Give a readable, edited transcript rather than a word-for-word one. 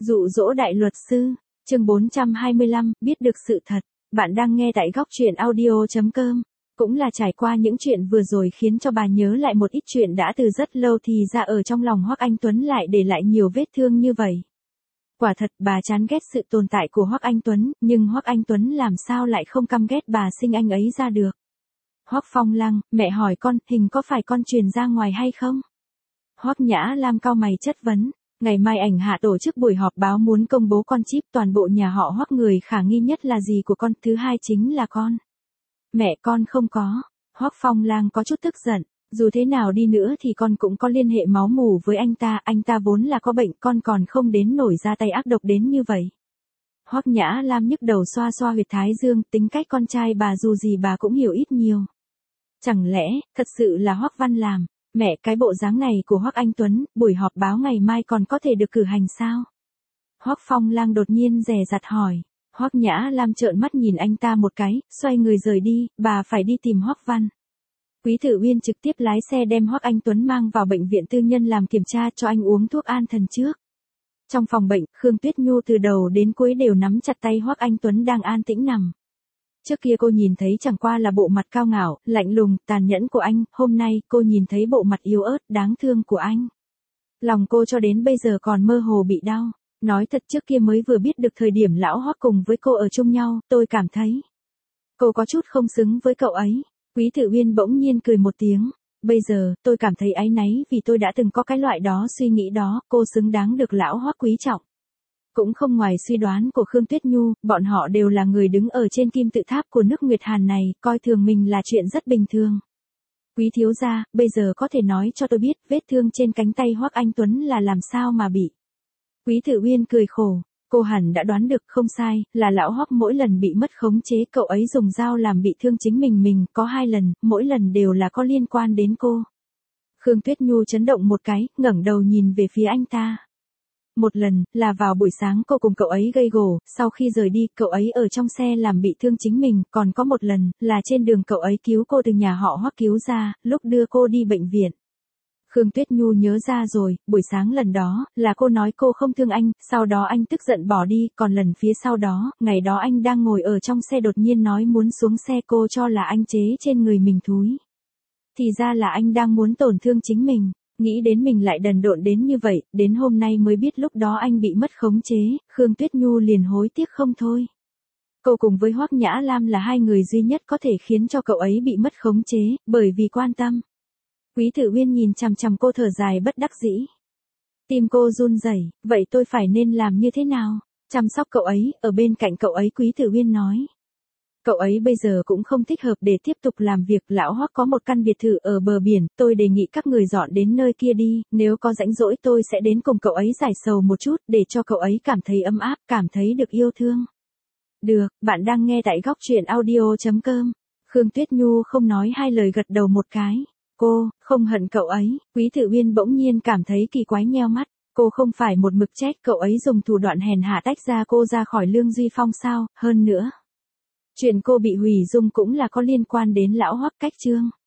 Dụ dỗ đại luật sư, chương 425, biết được sự thật. Bạn đang nghe tại góc truyện audio.com. Cũng là trải qua những chuyện vừa rồi khiến cho bà nhớ lại một ít chuyện đã từ rất lâu thì ra ở trong lòng Hoắc Anh Tuấn lại để lại nhiều vết thương như vậy. Quả thật bà chán ghét sự tồn tại của Hoắc Anh Tuấn, nhưng Hoắc Anh Tuấn làm sao lại không căm ghét bà sinh anh ấy ra được. Hoắc Phong Lăng, mẹ hỏi con, hình có phải con truyền ra ngoài hay không? Hoắc Nhã Lam cau mày chất vấn. Ngày mai ảnh hạ tổ chức buổi họp báo muốn công bố con chip toàn bộ nhà họ Hoắc, người khả nghi nhất là gì của con, thứ hai chính là con. Mẹ con không có. Hoắc Phong Lang có chút tức giận, dù thế nào đi nữa thì con cũng có liên hệ máu mủ với anh ta vốn là có bệnh, con còn không đến nổi ra tay ác độc đến như vậy. Hoắc Nhã Lam nhức đầu xoa xoa huyệt thái dương, tính cách con trai bà dù gì bà cũng hiểu ít nhiều. Chẳng lẽ, thật sự là Hoắc Văn làm? Mẹ, cái bộ dáng này của Hoắc Anh Tuấn, buổi họp báo ngày mai còn có thể được cử hành sao? Hoắc Phong Lang đột nhiên dè dặt hỏi. Hoắc Nhã Lam trợn mắt nhìn anh ta một cái, xoay người rời đi, bà phải đi tìm Hoắc Văn. Quý Tử Uyên trực tiếp lái xe đem Hoắc Anh Tuấn mang vào bệnh viện tư nhân làm kiểm tra cho anh uống thuốc an thần trước. Trong phòng bệnh, Khương Tuyết Nhu từ đầu đến cuối đều nắm chặt tay Hoắc Anh Tuấn đang an tĩnh nằm. Trước kia cô nhìn thấy chẳng qua là bộ mặt cao ngạo, lạnh lùng, tàn nhẫn của anh, hôm nay cô nhìn thấy bộ mặt yếu ớt, đáng thương của anh. Lòng cô cho đến bây giờ còn mơ hồ bị đau. Nói thật, trước kia mới vừa biết được thời điểm lão Hoắc cùng với cô ở chung nhau, tôi cảm thấy cô có chút không xứng với cậu ấy. Quý Tử Uyên bỗng nhiên cười một tiếng. Bây giờ, tôi cảm thấy áy náy vì tôi đã từng có cái loại đó suy nghĩ đó, cô xứng đáng được lão Hoắc quý trọng. Cũng không ngoài suy đoán của Khương Tuyết Nhu, bọn họ đều là người đứng ở trên kim tự tháp của nước Nguyệt Hàn này, coi thường mình là chuyện rất bình thường. Quý thiếu gia, bây giờ có thể nói cho tôi biết, vết thương trên cánh tay Hoắc Anh Tuấn là làm sao mà bị? Quý Tử Uyên cười khổ, cô hẳn đã đoán được, không sai, là lão Hoắc mỗi lần bị mất khống chế cậu ấy dùng dao làm bị thương chính mình, có 2 lần, mỗi lần đều là có liên quan đến cô. Khương Tuyết Nhu chấn động một cái, ngẩng đầu nhìn về phía anh ta. Một lần, là vào buổi sáng cô cùng cậu ấy gây gổ, sau khi rời đi, cậu ấy ở trong xe làm bị thương chính mình, còn có một lần, là trên đường cậu ấy cứu cô từ nhà họ Hoắc cứu ra, lúc đưa cô đi bệnh viện. Khương Tuyết Nhu nhớ ra rồi, buổi sáng lần đó, là cô nói cô không thương anh, sau đó anh tức giận bỏ đi, còn lần phía sau đó, ngày đó anh đang ngồi ở trong xe đột nhiên nói muốn xuống xe, cô cho là anh chế trên người mình thúi. Thì ra là anh đang muốn tổn thương chính mình. Nghĩ đến mình lại đần độn đến như vậy, đến hôm nay mới biết lúc đó anh bị mất khống chế, Khương Tuyết Nhu liền hối tiếc không thôi. Cô cùng với Hoắc Nhã Lam là hai người duy nhất có thể khiến cho cậu ấy bị mất khống chế, bởi vì quan tâm. Quý Tử Uyên nhìn chằm chằm cô thở dài bất đắc dĩ. Tim cô run rẩy, vậy tôi phải nên làm như thế nào? Chăm sóc cậu ấy, ở bên cạnh cậu ấy, Quý Tử Uyên nói. Cậu ấy bây giờ cũng không thích hợp để tiếp tục làm việc, lão Hoắc có một căn biệt thự ở bờ biển, tôi đề nghị các người dọn đến nơi kia đi, nếu có rảnh rỗi tôi sẽ đến cùng cậu ấy giải sầu một chút, để cho cậu ấy cảm thấy ấm áp, cảm thấy được yêu thương. Được, bạn đang nghe tại góc truyện audio.com. Khương Tuyết Nhu không nói hai lời gật đầu một cái. Cô, không hận cậu ấy. Quý Tử Uyên bỗng nhiên cảm thấy kỳ quái nheo mắt. Cô không phải một mực trách cậu ấy dùng thủ đoạn hèn hạ tách ra cô ra khỏi Lương Duy Phong sao, hơn nữa. Chuyện cô bị hủy dung cũng là có liên quan đến lão Hoắc Cách Trương.